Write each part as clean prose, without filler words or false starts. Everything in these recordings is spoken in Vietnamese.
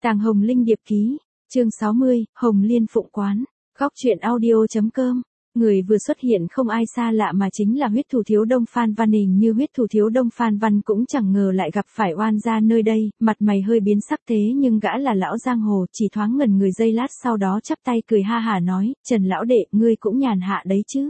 Tàng Hồng Linh điệp ký, chương 60, Hồng Liên Phụng Quán, góc truyện audio.com. Người vừa xuất hiện không ai xa lạ mà chính là huyết thủ thiếu đông Phan Văn. Hình như huyết thủ thiếu đông Phan Văn cũng chẳng ngờ lại gặp phải oan gia nơi đây, mặt mày hơi biến sắc thế nhưng gã là lão giang hồ, chỉ thoáng ngẩn người giây lát sau đó chắp tay cười ha hả nói, Trần lão đệ, ngươi cũng nhàn hạ đấy chứ.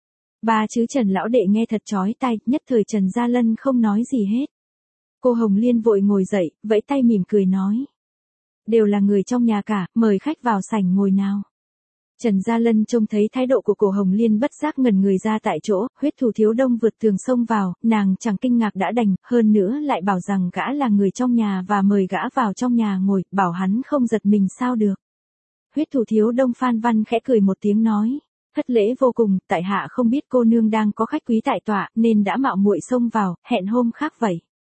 Ba chữ Trần lão đệ nghe thật chói tai, nhất thời Trần Gia Lân không nói gì hết. Cô Hồng Liên vội ngồi dậy, vẫy tay mỉm cười nói. Đều là người trong nhà cả, mời khách vào sảnh ngồi nào. Trần Gia Lân trông thấy thái độ của cô Hồng Liên bất giác ngẩn người ra tại chỗ, huyết thủ thiếu đông vượt tường xông vào, nàng chẳng kinh ngạc đã đành, hơn nữa lại bảo rằng gã là người trong nhà và mời gã vào trong nhà ngồi, bảo hắn không giật mình sao được. Huyết thủ thiếu đông Phan Văn khẽ cười một tiếng nói, thất lễ vô cùng, tại hạ không biết cô nương đang có khách quý tại tọa, nên đã mạo muội xông vào, hẹn hôm khác vậy.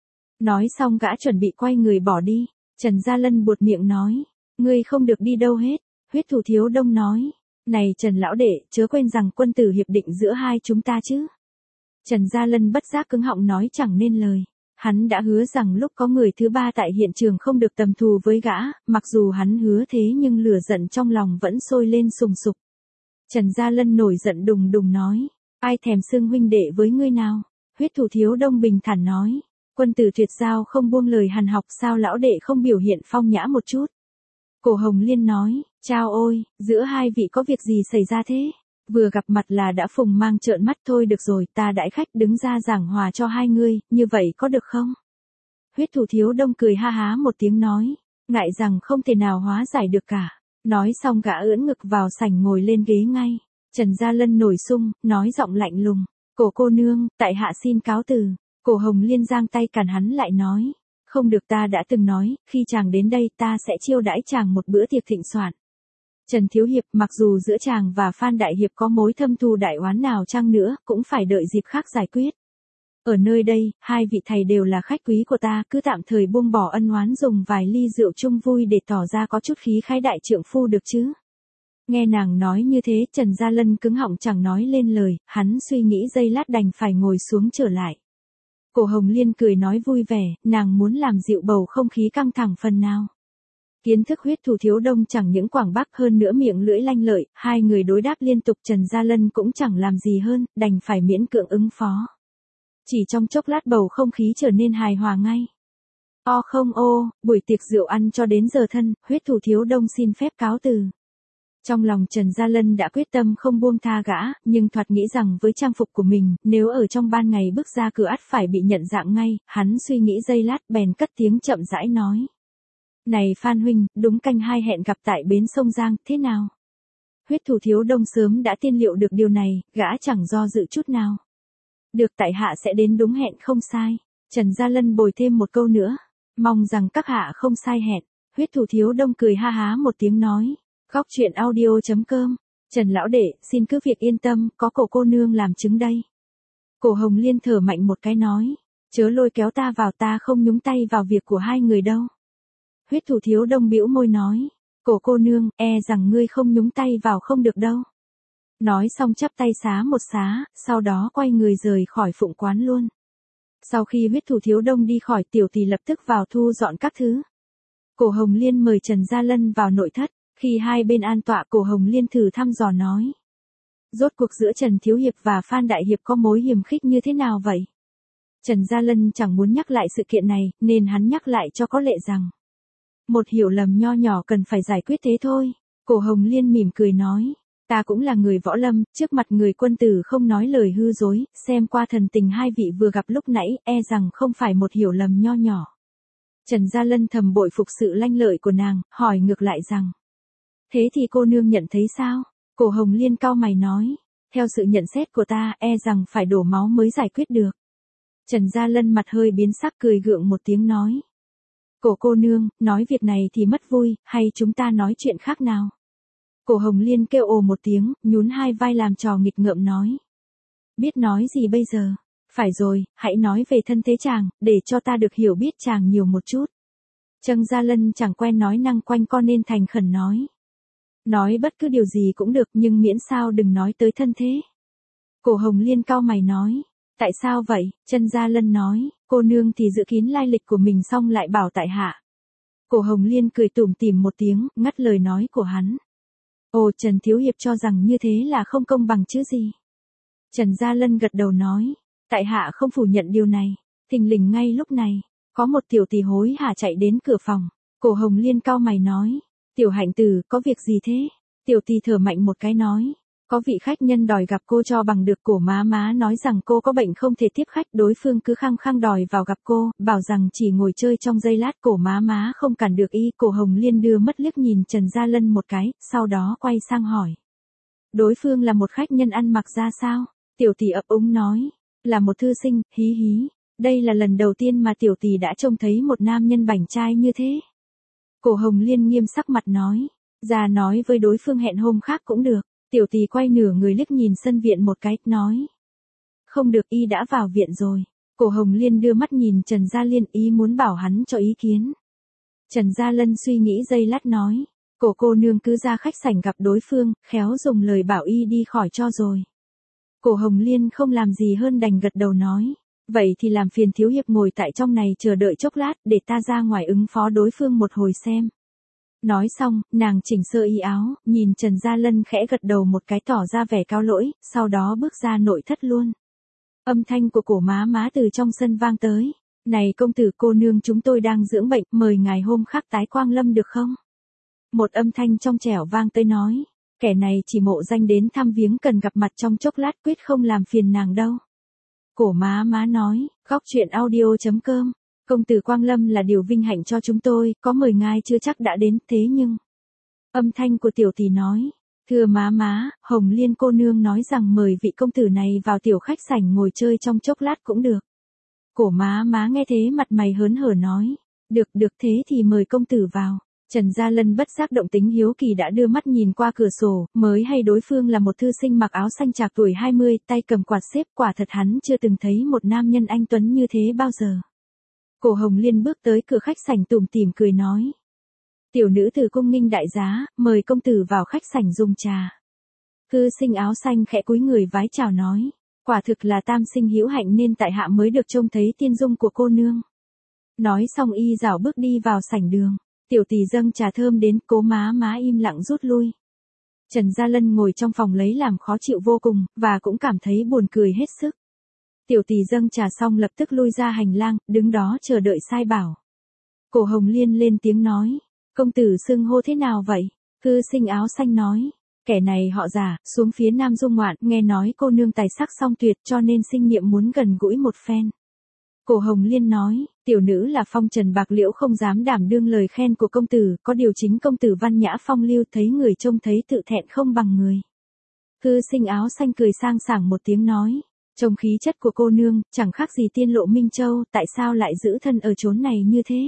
Nói xong gã chuẩn bị quay người bỏ đi, Trần Gia Lân buột miệng nói, ngươi không được đi đâu hết. Huyết thủ thiếu đông nói, này Trần lão đệ, chớ quên rằng quân tử hiệp định giữa hai chúng ta chứ. Trần Gia Lân bất giác cứng họng nói chẳng nên lời. Hắn đã hứa rằng lúc có người thứ ba tại hiện trường không được tầm thù với gã, mặc dù hắn hứa thế nhưng lửa giận trong lòng vẫn sôi lên sùng sục. Trần Gia Lân nổi giận đùng đùng nói, ai thèm xưng huynh đệ với ngươi nào. Huyết thủ thiếu đông bình thản nói, quân tử tuyệt giao không buông lời hàn học, sao lão đệ không biểu hiện phong nhã một chút. Cổ Hồng Liên nói, chao ôi, giữa hai vị có việc gì xảy ra thế? Vừa gặp mặt là đã phùng mang trợn mắt thôi. Được rồi, ta đãi khách đứng ra giảng hòa cho hai ngươi, như vậy có được không? Huyết thủ thiếu đông cười ha há một tiếng nói, ngại rằng không thể nào hóa giải được cả. Nói xong gã ưỡn ngực vào sảnh ngồi lên ghế ngay. Trần Gia Lân nổi sung, nói giọng lạnh lùng, cổ cô nương, tại hạ xin cáo từ. Cổ Hồng Liên giang tay cản hắn lại nói, không được, ta đã từng nói, khi chàng đến đây ta sẽ chiêu đãi chàng một bữa tiệc thịnh soạn. Trần Thiếu Hiệp, mặc dù giữa chàng và Phan Đại Hiệp có mối thâm thù đại oán nào chăng nữa, cũng phải đợi dịp khác giải quyết. Ở nơi đây, hai vị thầy đều là khách quý của ta, cứ tạm thời buông bỏ ân oán dùng vài ly rượu chung vui để tỏ ra có chút khí khái đại trượng phu được chứ. Nghe nàng nói như thế, Trần Gia Lân cứng họng chẳng nói lên lời, hắn suy nghĩ giây lát đành phải ngồi xuống trở lại. Cổ Hồng Liên cười nói vui vẻ, nàng muốn làm dịu bầu không khí căng thẳng phần nào. Kiến thức huyết thủ thiếu đông chẳng những quảng bác hơn nữa miệng lưỡi lanh lợi, hai người đối đáp liên tục, Trần Gia Lân cũng chẳng làm gì hơn, đành phải miễn cưỡng ứng phó. Chỉ trong chốc lát bầu không khí trở nên hài hòa ngay. O không ô, buổi tiệc rượu ăn cho đến giờ thân, huyết thủ thiếu đông xin phép cáo từ. Trong lòng Trần Gia Lân đã quyết tâm không buông tha gã, nhưng thoạt nghĩ rằng với trang phục của mình, nếu ở trong ban ngày bước ra cửa ắt phải bị nhận dạng ngay, hắn suy nghĩ giây lát bèn cất tiếng chậm rãi nói. Này Phan huynh, đúng canh hai hẹn gặp tại bến sông Giang, thế nào? Huyết thủ thiếu đông sớm đã tiên liệu được điều này, gã chẳng do dự chút nào. Được, tại hạ sẽ đến đúng hẹn không sai. Trần Gia Lân bồi thêm một câu nữa, mong rằng các hạ không sai hẹn. Huyết thủ thiếu đông cười ha há một tiếng nói. Góc truyện audio.com, Trần lão đệ, xin cứ việc yên tâm, có cổ cô nương làm chứng đây. Cổ Hồng Liên thở mạnh một cái nói, chớ lôi kéo ta vào, ta không nhúng tay vào việc của hai người đâu. Huyết thủ thiếu đông bĩu môi nói, cổ cô nương, e rằng ngươi không nhúng tay vào không được đâu. Nói xong chắp tay xá một xá, sau đó quay người rời khỏi Phụng Quán luôn. Sau khi huyết thủ thiếu đông đi khỏi, tiểu tỷ lập tức vào thu dọn các thứ. Cổ Hồng Liên mời Trần Gia Lân vào nội thất. Khi hai bên an tọa, Cổ Hồng Liên thử thăm dò nói. Rốt cuộc giữa Trần Thiếu Hiệp và Phan Đại Hiệp có mối hiềm khích như thế nào vậy? Trần Gia Lân chẳng muốn nhắc lại sự kiện này, nên hắn nhắc lại cho có lệ rằng. Một hiểu lầm nho nhỏ cần phải giải quyết thế thôi. Cổ Hồng Liên mỉm cười nói. Ta cũng là người võ lâm, trước mặt người quân tử không nói lời hư dối, xem qua thần tình hai vị vừa gặp lúc nãy, e rằng không phải một hiểu lầm nho nhỏ. Trần Gia Lân thầm bội phục sự lanh lợi của nàng, hỏi ngược lại rằng. Thế thì cô nương nhận thấy sao? Cổ Hồng Liên cau mày nói, theo sự nhận xét của ta, e rằng phải đổ máu mới giải quyết được. Trần Gia Lân mặt hơi biến sắc cười gượng một tiếng nói. Cổ cô nương, nói việc này thì mất vui, hay chúng ta nói chuyện khác nào? Cổ Hồng Liên kêu ồ một tiếng, nhún hai vai làm trò nghịch ngợm nói. Biết nói gì bây giờ? Phải rồi, hãy nói về thân thế chàng, để cho ta được hiểu biết chàng nhiều một chút. Trần Gia Lân chẳng quen nói năng quanh co nên thành khẩn nói. Nói bất cứ điều gì cũng được nhưng miễn sao đừng nói tới thân thế. Cổ Hồng Liên cau mày nói. Tại sao vậy? Trần Gia Lân nói. Cô nương thì giữ kín lai lịch của mình xong lại bảo tại hạ. Cổ Hồng Liên cười tủm tỉm một tiếng, ngắt lời nói của hắn. Ồ, Trần Thiếu Hiệp cho rằng như thế là không công bằng chứ gì. Trần Gia Lân gật đầu nói. Tại hạ không phủ nhận điều này. Thình lình ngay lúc này, có một tiểu tỷ hối hả chạy đến cửa phòng. Cổ Hồng Liên cau mày nói. Tiểu Hạnh Tử, có việc gì thế? Tiểu tỷ thở mạnh một cái nói. Có vị khách nhân đòi gặp cô cho bằng được. Cổ má má nói rằng cô có bệnh không thể tiếp khách. Đối phương cứ khăng khăng đòi vào gặp cô, bảo rằng chỉ ngồi chơi trong giây lát. Cổ má má không cản được y. Cổ Hồng Liên đưa mắt liếc nhìn Trần Gia Lân một cái, sau đó quay sang hỏi. Đối phương là một khách nhân ăn mặc ra sao? Tiểu tỷ ấp úng nói. Là một thư sinh, hí hí. Đây là lần đầu tiên mà tiểu tỷ đã trông thấy một nam nhân bảnh trai như thế. Cổ Hồng Liên nghiêm sắc mặt nói. Ra nói với đối phương hẹn hôm khác cũng được. Tiểu tỷ quay nửa người liếc nhìn sân viện một cái, nói. Không được, y đã vào viện rồi. Cổ Hồng Liên đưa mắt nhìn Trần Gia Liên, ý muốn bảo hắn cho ý kiến. Trần Gia Lân suy nghĩ giây lát nói. Cổ cô nương cứ ra khách sảnh gặp đối phương, khéo dùng lời bảo y đi khỏi cho rồi. Cổ Hồng Liên không làm gì hơn đành gật đầu nói. Vậy thì làm phiền thiếu hiệp ngồi tại trong này chờ đợi chốc lát để ta ra ngoài ứng phó đối phương một hồi xem. Nói xong, nàng chỉnh sơ y áo, nhìn Trần Gia Lân khẽ gật đầu một cái tỏ ra vẻ cáo lỗi, sau đó bước ra nội thất luôn. Âm thanh của cổ má má từ trong sân vang tới. Này công tử cô nương, chúng tôi đang dưỡng bệnh, mời ngài hôm khác tái quang lâm được không? Một âm thanh trong trẻo vang tới nói. Kẻ này chỉ mộ danh đến thăm viếng, cần gặp mặt trong chốc lát, quyết không làm phiền nàng đâu. Cổ má má nói. Góc truyện audio.com. Công tử Quang Lâm là điều vinh hạnh cho chúng tôi, có mời ngài chưa chắc đã đến, thế nhưng. Âm thanh của tiểu tỷ nói. Thưa má má, Hồng Liên cô nương nói rằng mời vị công tử này vào tiểu khách sảnh ngồi chơi trong chốc lát cũng được. Cổ má má nghe thế mặt mày hớn hở nói. Được thế thì mời công tử vào. Trần Gia Lân bất giác động tính hiếu kỳ đã đưa mắt nhìn qua cửa sổ, mới hay đối phương là một thư sinh mặc áo xanh trạc tuổi 20, tay cầm quạt xếp, quả thật hắn chưa từng thấy một nam nhân anh tuấn như thế bao giờ. Cổ Hồng Liên bước tới cửa khách sảnh tủm tỉm cười nói. Tiểu nữ từ cung nghinh đại giá, mời công tử vào khách sảnh dùng trà. Thư sinh áo xanh khẽ cúi người vái chào nói. Quả thực là tam sinh hữu hạnh nên tại hạ mới được trông thấy tiên dung của cô nương. Nói xong y dảo bước đi vào sảnh đường. Tiểu tỷ dâng trà thơm đến, cố má má im lặng rút lui. Trần Gia Lân ngồi trong phòng lấy làm khó chịu vô cùng, và cũng cảm thấy buồn cười hết sức. Tiểu tỷ dâng trà xong lập tức lui ra hành lang, đứng đó chờ đợi sai bảo. Cổ Hồng Liên lên tiếng nói. Công tử xưng hô thế nào vậy? Thư sinh áo xanh nói. Kẻ này họ Giả, xuống phía Nam du ngoạn, nghe nói cô nương tài sắc song tuyệt cho nên sinh niệm muốn gần gũi một phen. Cổ Hồng Liên nói, tiểu nữ là phong trần bạc liễu không dám đảm đương lời khen của công tử, có điều chính công tử văn nhã phong lưu thấy người trông thấy tự thẹn không bằng người. Thư sinh áo xanh cười sang sảng một tiếng nói, trông khí chất của cô nương, chẳng khác gì tiên lộ Minh Châu, tại sao lại giữ thân ở chốn này như thế?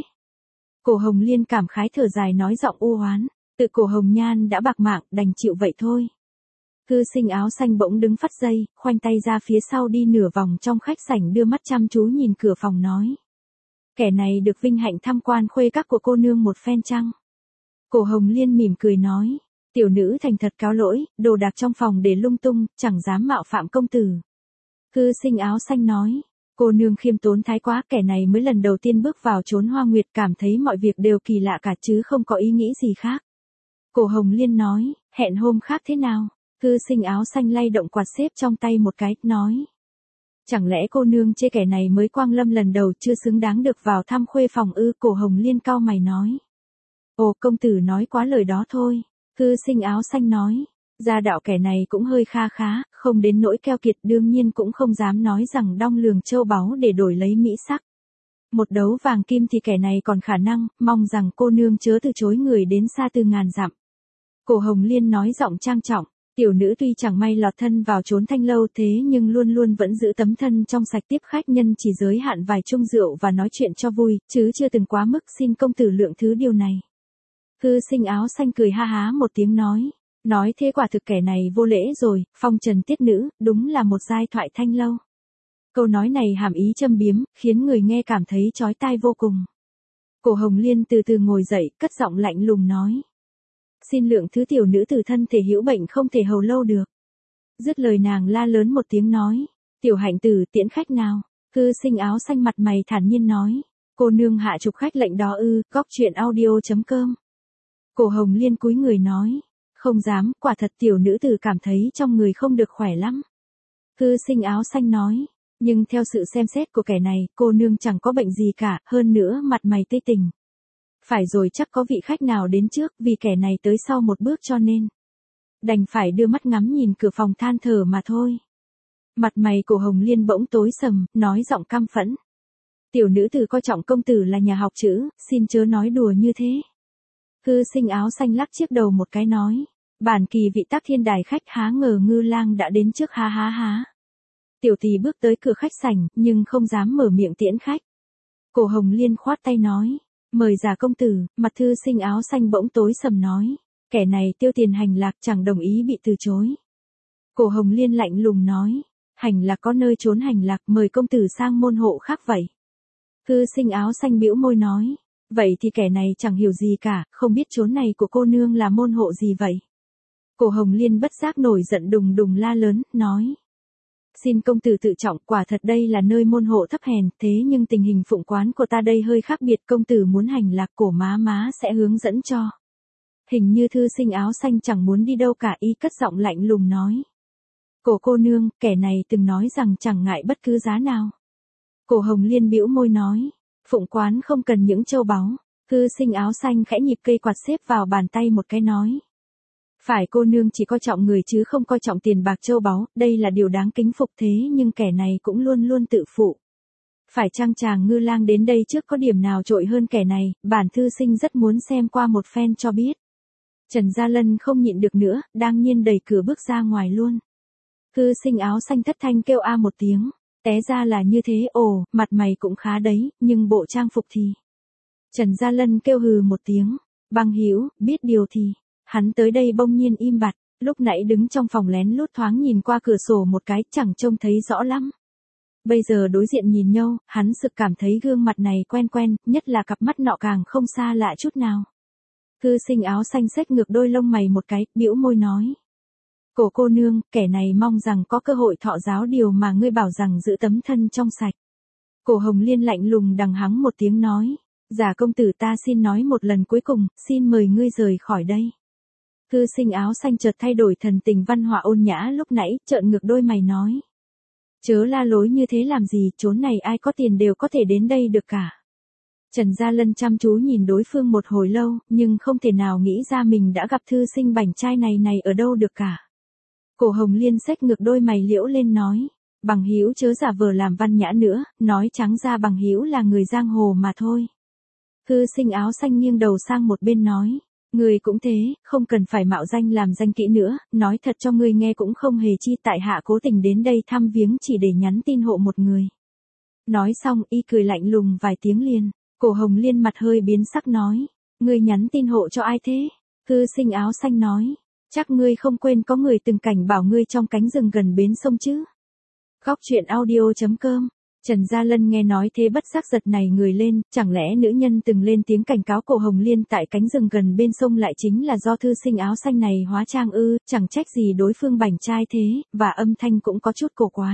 Cổ Hồng Liên cảm khái thở dài nói giọng u oán, tự cổ Hồng Nhan đã bạc mạng, đành chịu vậy thôi. Thư sinh áo xanh bỗng đứng phắt dây, khoanh tay ra phía sau đi nửa vòng trong khách sảnh đưa mắt chăm chú nhìn cửa phòng nói. Kẻ này được vinh hạnh tham quan khuê các của cô nương một phen chăng? Cổ Hồng Liên mỉm cười nói, tiểu nữ thành thật cáo lỗi, đồ đạc trong phòng để lung tung, chẳng dám mạo phạm công tử. Thư sinh áo xanh nói, cô nương khiêm tốn thái quá, kẻ này mới lần đầu tiên bước vào chốn Hoa Nguyệt cảm thấy mọi việc đều kỳ lạ cả chứ không có ý nghĩ gì khác. Cổ Hồng Liên nói, hẹn hôm khác thế nào? Thư sinh áo xanh lay động quạt xếp trong tay một cái, nói. Chẳng lẽ cô nương chê kẻ này mới quang lâm lần đầu chưa xứng đáng được vào thăm khuê phòng ư? Cổ Hồng Liên cau mày nói. Ồ, công tử nói quá lời đó thôi. Thư sinh áo xanh nói. Gia đạo kẻ này cũng hơi kha khá, không đến nỗi keo kiệt, đương nhiên cũng không dám nói rằng đong lường châu báu để đổi lấy mỹ sắc. Một đấu vàng kim thì kẻ này còn khả năng, mong rằng cô nương chớ từ chối người đến xa từ ngàn dặm. Cổ Hồng Liên nói giọng trang trọng. Tiểu nữ tuy chẳng may lọt thân vào chốn thanh lâu thế nhưng luôn luôn vẫn giữ tấm thân trong sạch, tiếp khách nhân chỉ giới hạn vài chung rượu và nói chuyện cho vui, chứ chưa từng quá mức, xin công tử lượng thứ điều này. Thư sinh áo xanh cười ha há một tiếng nói thế quả thực kẻ này vô lễ rồi, phong trần tiết nữ, đúng là một giai thoại thanh lâu. Câu nói này hàm ý châm biếm, khiến người nghe cảm thấy chói tai vô cùng. Cổ Hồng Liên từ từ ngồi dậy, cất giọng lạnh lùng nói. Xin lượng thứ tiểu nữ từ thân thể hữu bệnh không thể hầu lâu được. Dứt lời nàng la lớn một tiếng nói. Tiểu Hạnh Tử tiễn khách nào. Thư sinh áo xanh mặt mày thản nhiên nói. Cô nương hạ trục khách lệnh đó ư? Góc truyện audio.com. Cổ Hồng Liên cúi người nói. Không dám, quả thật tiểu nữ tử cảm thấy trong người không được khỏe lắm. Thư sinh áo xanh nói. Nhưng theo sự xem xét của kẻ này, cô nương chẳng có bệnh gì cả, hơn nữa mặt mày tươi tỉnh. Phải rồi, chắc có vị khách nào đến trước, vì kẻ này tới sau một bước cho nên đành phải đưa mắt ngắm nhìn cửa phòng than thở mà thôi. Mặt mày của Hồng Liên bỗng tối sầm, nói giọng căm phẫn. Tiểu nữ tử coi trọng công tử là nhà học chữ, xin chớ nói đùa như thế. Thư sinh áo xanh lắc chiếc đầu một cái nói. Bản kỳ vị Tác Thiên đài khách, há ngờ Ngư Lang đã đến trước, há há há. Tiểu tỷ bước tới cửa khách sảnh, nhưng không dám mở miệng tiễn khách. Cổ Hồng Liên khoát tay nói. Mời giả công tử. Mặt thư sinh áo xanh bỗng tối sầm nói. Kẻ này tiêu tiền hành lạc, chẳng đồng ý bị từ chối. Cổ Hồng Liên lạnh lùng nói. Hành lạc có nơi trốn hành lạc, mời công tử sang môn hộ khác vậy. Thư sinh áo xanh bĩu môi nói. Vậy thì kẻ này chẳng hiểu gì cả, không biết chốn này của cô nương là môn hộ gì vậy. Cổ Hồng Liên bất giác nổi giận đùng đùng la lớn, nói. Xin công tử tự trọng, quả thật đây là nơi môn hộ thấp hèn, thế nhưng tình hình phụng quán của ta đây hơi khác biệt, công tử muốn hành lạc cổ má sẽ hướng dẫn cho. Hình như thư sinh áo xanh chẳng muốn đi đâu cả, y cất giọng lạnh lùng nói. Cổ cô nương, kẻ này từng nói rằng chẳng ngại bất cứ giá nào. Cổ Hồng Liên bĩu môi nói. Phụng quán không cần những châu báu. Thư sinh áo xanh khẽ nhịp cây quạt xếp vào bàn tay một cái nói. Phải, cô nương chỉ coi trọng người chứ không coi trọng tiền bạc châu báu, đây là điều đáng kính phục, thế nhưng kẻ này cũng luôn luôn tự phụ. Phải chăng chàng Ngư Lang đến đây trước có điểm nào trội hơn kẻ này, bản thư sinh rất muốn xem qua một phen cho biết. Trần Gia Lân không nhịn được nữa, đang nhiên đẩy cửa bước ra ngoài luôn. Thư sinh áo xanh thất thanh kêu a một tiếng. Té ra là như thế, ồ, mặt mày cũng khá đấy, nhưng bộ trang phục thì. Trần Gia Lân kêu hừ một tiếng. Băng Hữu biết điều thì. Hắn tới đây bỗng nhiên im bặt, lúc nãy đứng trong phòng lén lút thoáng nhìn qua cửa sổ một cái, chẳng trông thấy rõ lắm. Bây giờ đối diện nhìn nhau, hắn sực cảm thấy gương mặt này quen quen, nhất là cặp mắt nọ càng không xa lạ chút nào. Thư sinh áo xanh xếch ngược đôi lông mày một cái, bĩu môi nói. Cổ cô nương, kẻ này mong rằng có cơ hội thọ giáo điều mà ngươi bảo rằng giữ tấm thân trong sạch. Cổ Hồng Liên lạnh lùng đằng hắng một tiếng nói. Giả công tử, ta xin nói một lần cuối cùng, xin mời ngươi rời khỏi đây. Thư sinh áo xanh chợt thay đổi thần tình văn họa ôn nhã lúc nãy, trợn ngược đôi mày nói. Chớ la lối như thế làm gì, chốn này ai có tiền đều có thể đến đây được cả. Trần Gia Lân chăm chú nhìn đối phương một hồi lâu, nhưng không thể nào nghĩ ra mình đã gặp thư sinh bảnh trai này ở đâu được cả. Cổ Hồng Liên xếch ngược đôi mày liễu lên nói. Bằng Hữu chớ giả vờ làm văn nhã nữa, nói trắng ra Bằng Hữu là người giang hồ mà thôi. Thư sinh áo xanh nghiêng đầu sang một bên nói. Người cũng thế, không cần phải mạo danh làm danh kỹ nữa, nói thật cho ngươi nghe cũng không hề chi, tại hạ cố tình đến đây thăm viếng chỉ để nhắn tin hộ một người. Nói xong y cười lạnh lùng vài tiếng liền. Cổ Hồng Liên mặt hơi biến sắc nói. Ngươi nhắn tin hộ cho ai thế? Thư sinh áo xanh nói. Chắc ngươi không quên có người từng cảnh bảo ngươi trong cánh rừng gần bến sông chứ. Góc truyện audio.com. Trần Gia Lân nghe nói thế bất giác giật nảy người lên, chẳng lẽ nữ nhân từng lên tiếng cảnh cáo Cổ Hồng Liên tại cánh rừng gần bên sông lại chính là do thư sinh áo xanh này hóa trang ư, chẳng trách gì đối phương bảnh trai thế, và âm thanh cũng có chút cổ quái.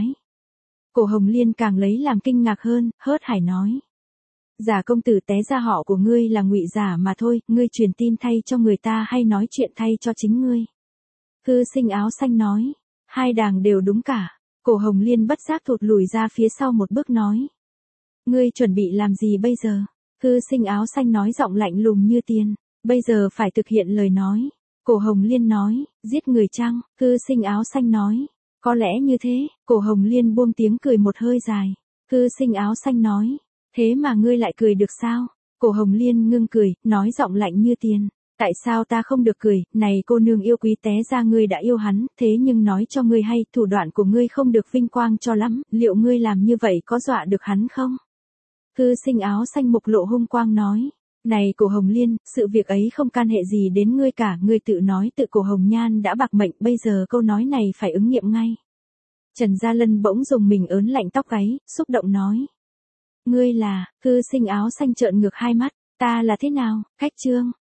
Cổ Hồng Liên càng lấy làm kinh ngạc hơn, hớt hải nói. Giả công tử, té ra họ của ngươi là ngụy giả mà thôi, ngươi truyền tin thay cho người ta hay nói chuyện thay cho chính ngươi? Thư sinh áo xanh nói. Hai đàng đều đúng cả. Cổ Hồng Liên bất giác thụt lùi ra phía sau một bước nói. Ngươi chuẩn bị làm gì bây giờ? Thư sinh áo xanh nói giọng lạnh lùng như tiền. Bây giờ phải thực hiện lời nói. Cổ Hồng Liên nói. Giết người chăng? Thư sinh áo xanh nói. Có lẽ như thế. Cổ Hồng Liên buông tiếng cười một hơi dài. Thư sinh áo xanh nói. Thế mà ngươi lại cười được sao? Cổ Hồng Liên ngưng cười, nói giọng lạnh như tiền. Tại sao ta không được cười, này cô nương yêu quý, té ra ngươi đã yêu hắn, thế nhưng nói cho ngươi hay, thủ đoạn của ngươi không được vinh quang cho lắm, liệu ngươi làm như vậy có dọa được hắn không? Thư sinh áo xanh mục lộ hung quang nói. Này Cổ Hồng Liên, sự việc ấy không can hệ gì đến ngươi cả, ngươi tự nói tự Cổ Hồng Nhan đã bạc mệnh, bây giờ câu nói này phải ứng nghiệm ngay. Trần Gia Lân bỗng dùng mình ớn lạnh tóc gáy, xúc động nói. Ngươi là? Thư sinh áo xanh trợn ngược hai mắt. Ta là thế nào? Khách trương.